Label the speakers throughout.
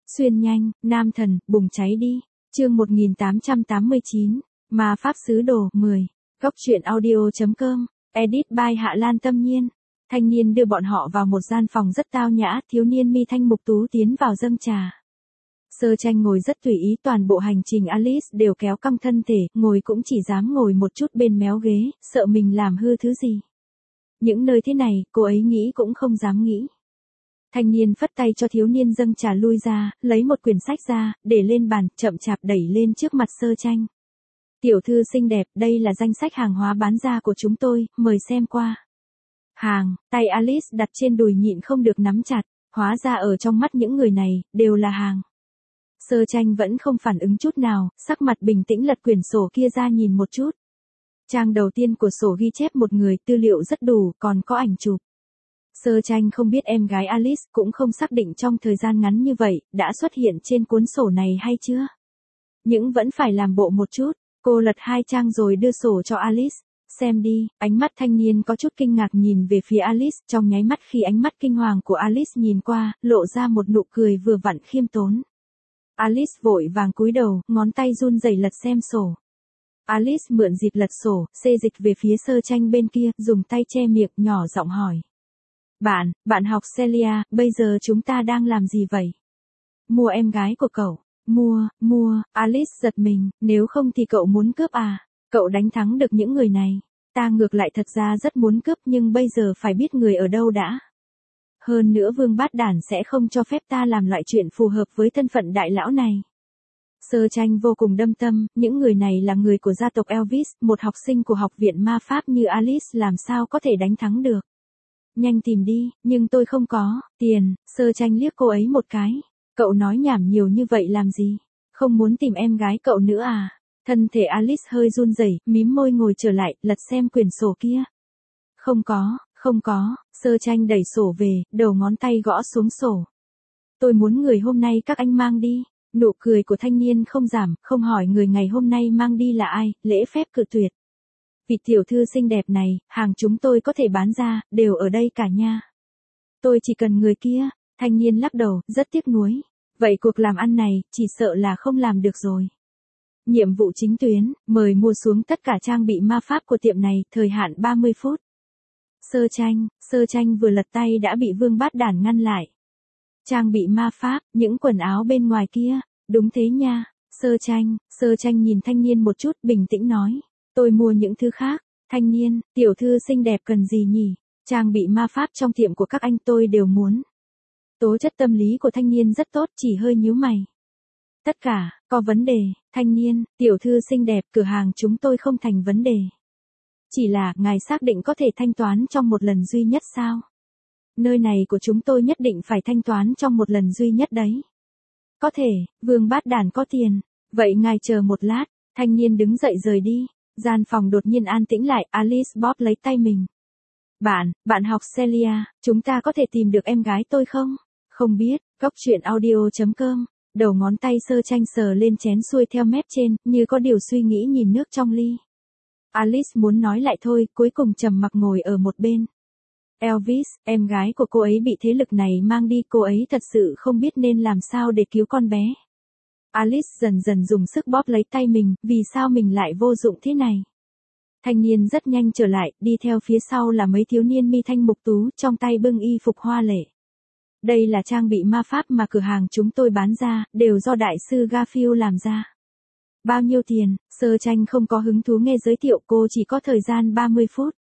Speaker 1: Xuyên nhanh, nam thần, bùng cháy đi. Chương 1889, Ma Pháp Sứ Đồ 10. Góc truyện audio.com. Edit by Hạ Lan Tâm Nhiên. Thanh niên đưa bọn họ vào một gian phòng rất tao nhã, thiếu niên mi thanh mục tú tiến vào dâng trà. Sơ Tranh ngồi rất tùy ý, toàn bộ hành trình Alice đều kéo căng thân thể, ngồi cũng chỉ dám ngồi một chút bên méo ghế, sợ mình làm hư thứ gì. Những nơi thế này, cô ấy nghĩ cũng không dám nghĩ. Thanh niên phất tay cho thiếu niên dâng trà lui ra, lấy một quyển sách ra, để lên bàn, chậm chạp đẩy lên trước mặt Sơ Tranh. Tiểu thư xinh đẹp, đây là danh sách hàng hóa bán ra của chúng tôi, mời xem qua. Hàng, tay Alice đặt trên đùi nhịn không được nắm chặt, hóa ra ở trong mắt những người này, đều là hàng. Sơ Tranh vẫn không phản ứng chút nào, sắc mặt bình tĩnh lật quyển sổ kia ra nhìn một chút. Trang đầu tiên của sổ ghi chép một người, tư liệu rất đủ, còn có ảnh chụp. Sơ Tranh không biết em gái Alice, cũng không xác định trong thời gian ngắn như vậy, đã xuất hiện trên cuốn sổ này hay chưa. Nhưng vẫn phải làm bộ một chút, cô lật 2 trang rồi đưa sổ cho Alice. Xem đi, ánh mắt thanh niên có chút kinh ngạc nhìn về phía Alice, trong nháy mắt khi ánh mắt kinh hoàng của Alice nhìn qua, lộ ra một nụ cười vừa vặn khiêm tốn. Alice vội vàng cúi đầu, ngón tay run rẩy lật xem sổ. Alice mượn dịp lật sổ, xê dịch về phía Sơ Tranh bên kia, dùng tay che miệng, nhỏ giọng hỏi. Bạn học Celia, bây giờ chúng ta đang làm gì vậy? Mua em gái của cậu. Mua, Alice giật mình, nếu không thì cậu muốn cướp à? Cậu đánh thắng được những người này. Ta ngược lại thật ra rất muốn cướp nhưng bây giờ phải biết người ở đâu đã. Hơn nữa Vương Bát Đản sẽ không cho phép ta làm loại chuyện phù hợp với thân phận đại lão này. Sơ Tranh vô cùng đâm tâm, những người này là người của gia tộc Elvis, một học sinh của học viện ma pháp như Alice làm sao có thể đánh thắng được. Nhanh tìm đi, nhưng tôi không có tiền. Sơ Tranh liếc cô ấy một cái. Cậu nói nhảm nhiều như vậy làm gì? Không muốn tìm em gái cậu nữa à? Thân thể Alice hơi run rẩy, mím môi ngồi trở lại, lật xem quyển sổ kia. Không có, Sơ Tranh đẩy sổ về, đầu ngón tay gõ xuống sổ. Tôi muốn người hôm nay các anh mang đi. Nụ cười của thanh niên không giảm, không hỏi người ngày hôm nay mang đi là ai, lễ phép cự tuyệt. Vị tiểu thư xinh đẹp này, hàng chúng tôi có thể bán ra, đều ở đây cả nha. Tôi chỉ cần người kia. Thanh niên lắc đầu, rất tiếc nuối. Vậy cuộc làm ăn này, chỉ sợ là không làm được rồi. Nhiệm vụ chính tuyến, mời mua xuống tất cả trang bị ma pháp của tiệm này, thời hạn 30 phút. Sơ Tranh vừa lật tay đã bị Vương Bát Đản ngăn lại. Trang bị ma pháp, những quần áo bên ngoài kia, đúng thế nha. Sơ Tranh nhìn thanh niên một chút, bình tĩnh nói. Tôi mua những thứ khác. Thanh niên, tiểu thư xinh đẹp cần gì nhỉ? Trang bị ma pháp trong tiệm của các anh tôi đều muốn. Tố chất tâm lý của thanh niên rất tốt, chỉ hơi nhíu mày. Tất cả, có vấn đề. Thanh niên, tiểu thư xinh đẹp, cửa hàng chúng tôi không thành vấn đề. Chỉ là, ngài xác định có thể thanh toán trong một lần duy nhất sao? Nơi này của chúng tôi nhất định phải thanh toán trong một lần duy nhất đấy. Có thể, Vương Bát Đản có tiền. Vậy ngài chờ một lát. Thanh niên đứng dậy rời đi. Gian phòng đột nhiên an tĩnh lại, Alice bóp lấy tay mình. Bạn học Celia, chúng ta có thể tìm được em gái tôi không? Không biết, góc truyện audio.com. Đầu ngón tay Sơ Tranh sờ lên chén xuôi theo mép trên, như có điều suy nghĩ nhìn nước trong ly. Alice muốn nói lại thôi, cuối cùng trầm mặc ngồi ở một bên. Elvis, em gái của cô ấy bị thế lực này mang đi, cô ấy thật sự không biết nên làm sao để cứu con bé. Alice dần dần dùng sức bóp lấy tay mình, vì sao mình lại vô dụng thế này. Thanh niên rất nhanh trở lại, đi theo phía sau là mấy thiếu niên mi thanh mục tú, trong tay bưng y phục hoa lệ. Đây là trang bị ma pháp mà cửa hàng chúng tôi bán ra, đều do đại sư Garfield làm ra. Bao nhiêu tiền? Sơ Tranh không có hứng thú nghe giới thiệu, cô chỉ có thời gian 30 phút.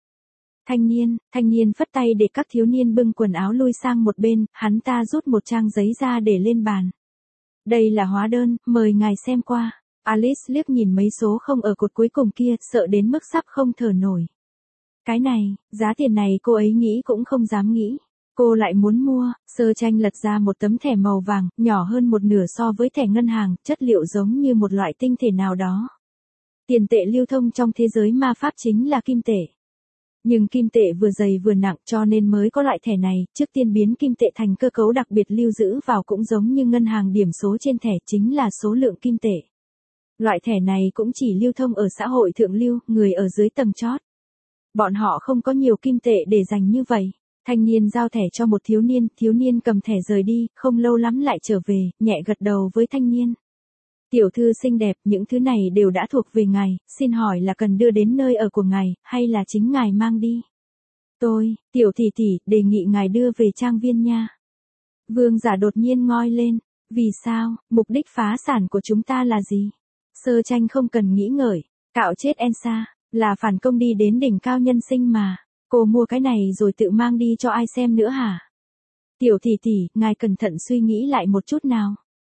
Speaker 1: Thanh niên phất tay để các thiếu niên bưng quần áo lui sang một bên, hắn ta rút một trang giấy ra để lên bàn. Đây là hóa đơn, mời ngài xem qua. Alice liếc nhìn mấy số không ở cột cuối cùng kia, sợ đến mức sắp không thở nổi. Cái này, giá tiền này cô ấy nghĩ cũng không dám nghĩ. Cô lại muốn mua. Sơ Tranh lật ra một tấm thẻ màu vàng, nhỏ hơn một nửa so với thẻ ngân hàng, chất liệu giống như một loại tinh thể nào đó. Tiền tệ lưu thông trong thế giới ma pháp chính là kim tệ. Nhưng kim tệ vừa dày vừa nặng cho nên mới có loại thẻ này, trước tiên biến kim tệ thành cơ cấu đặc biệt lưu giữ vào cũng giống như ngân hàng điểm số trên thẻ chính là số lượng kim tệ. Loại thẻ này cũng chỉ lưu thông ở xã hội thượng lưu, người ở dưới tầng chót. Bọn họ không có nhiều kim tệ để dành như vậy. Thanh niên giao thẻ cho một thiếu niên cầm thẻ rời đi, không lâu lắm lại trở về, nhẹ gật đầu với thanh niên. Tiểu thư xinh đẹp, những thứ này đều đã thuộc về ngài, xin hỏi là cần đưa đến nơi ở của ngài, hay là chính ngài mang đi? Tôi, tiểu tỷ tỷ, đề nghị ngài đưa về trang viên nha. Vương giả đột nhiên ngoi lên. Vì sao, mục đích phá sản của chúng ta là gì? Sơ tranh không cần nghĩ ngợi, cạo chết Elsa, là phản công đi đến đỉnh cao nhân sinh mà. Cô mua cái này rồi tự mang đi cho ai xem nữa hả? Tiểu tỷ tỷ, ngài cẩn thận suy nghĩ lại một chút nào.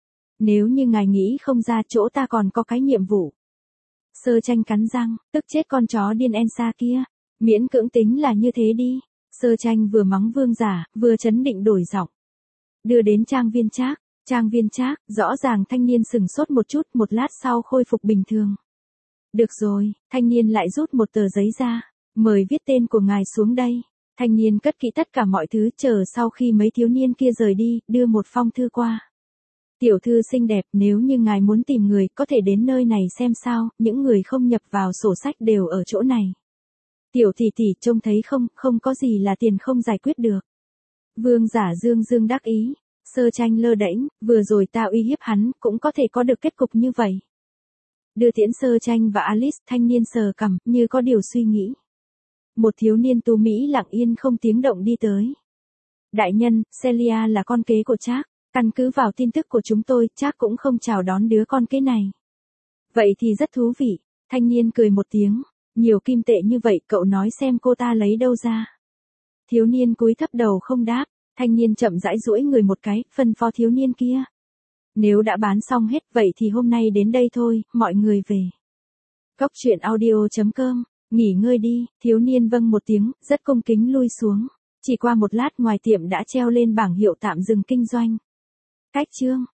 Speaker 1: Nếu như ngài nghĩ không ra, chỗ ta còn có cái nhiệm vụ. Sơ tranh cắn răng, tức chết con chó điên Elsa kia. Miễn cưỡng tính là như thế đi. Sơ tranh vừa mắng vương giả, vừa chấn định đổi giọng. Đưa đến trang viên Trác. Trang viên Trác, rõ ràng thanh niên sừng sốt một chút, một lát sau khôi phục bình thường. Được rồi, thanh niên lại rút một tờ giấy ra. Mời viết tên của ngài xuống đây. Thanh niên cất kỹ tất cả mọi thứ, chờ sau khi mấy thiếu niên kia rời đi, đưa một phong thư qua. Tiểu thư xinh đẹp, nếu như ngài muốn tìm người, có thể đến nơi này xem sao, những người không nhập vào sổ sách đều ở chỗ này. Tiểu tỷ tỷ, trông thấy không, không có gì là tiền không giải quyết được. Vương giả dương dương đắc ý. Sơ tranh lơ đễnh, vừa rồi ta uy hiếp hắn, cũng có thể có được kết cục như vậy. Đưa tiễn sơ tranh và Alice, thanh niên sờ cằm, như có điều suy nghĩ. Một thiếu niên tu Mỹ lặng yên không tiếng động đi tới. Đại nhân, Celia là con kế của Trác, căn cứ vào tin tức của chúng tôi, Trác cũng không chào đón đứa con kế này. Vậy thì rất thú vị, thanh niên cười một tiếng, nhiều kim tệ như vậy cậu nói xem cô ta lấy đâu ra. Thiếu niên cúi thấp đầu không đáp. Thanh niên chậm rãi duỗi người một cái, phân phó thiếu niên kia. Nếu đã bán xong hết vậy thì hôm nay đến đây thôi, mọi người về. Cốc truyện audio.com, nghỉ ngơi đi, thiếu niên vâng một tiếng, rất cung kính lui xuống. Chỉ qua một lát ngoài tiệm đã treo lên bảng hiệu tạm dừng kinh doanh. Cách chương.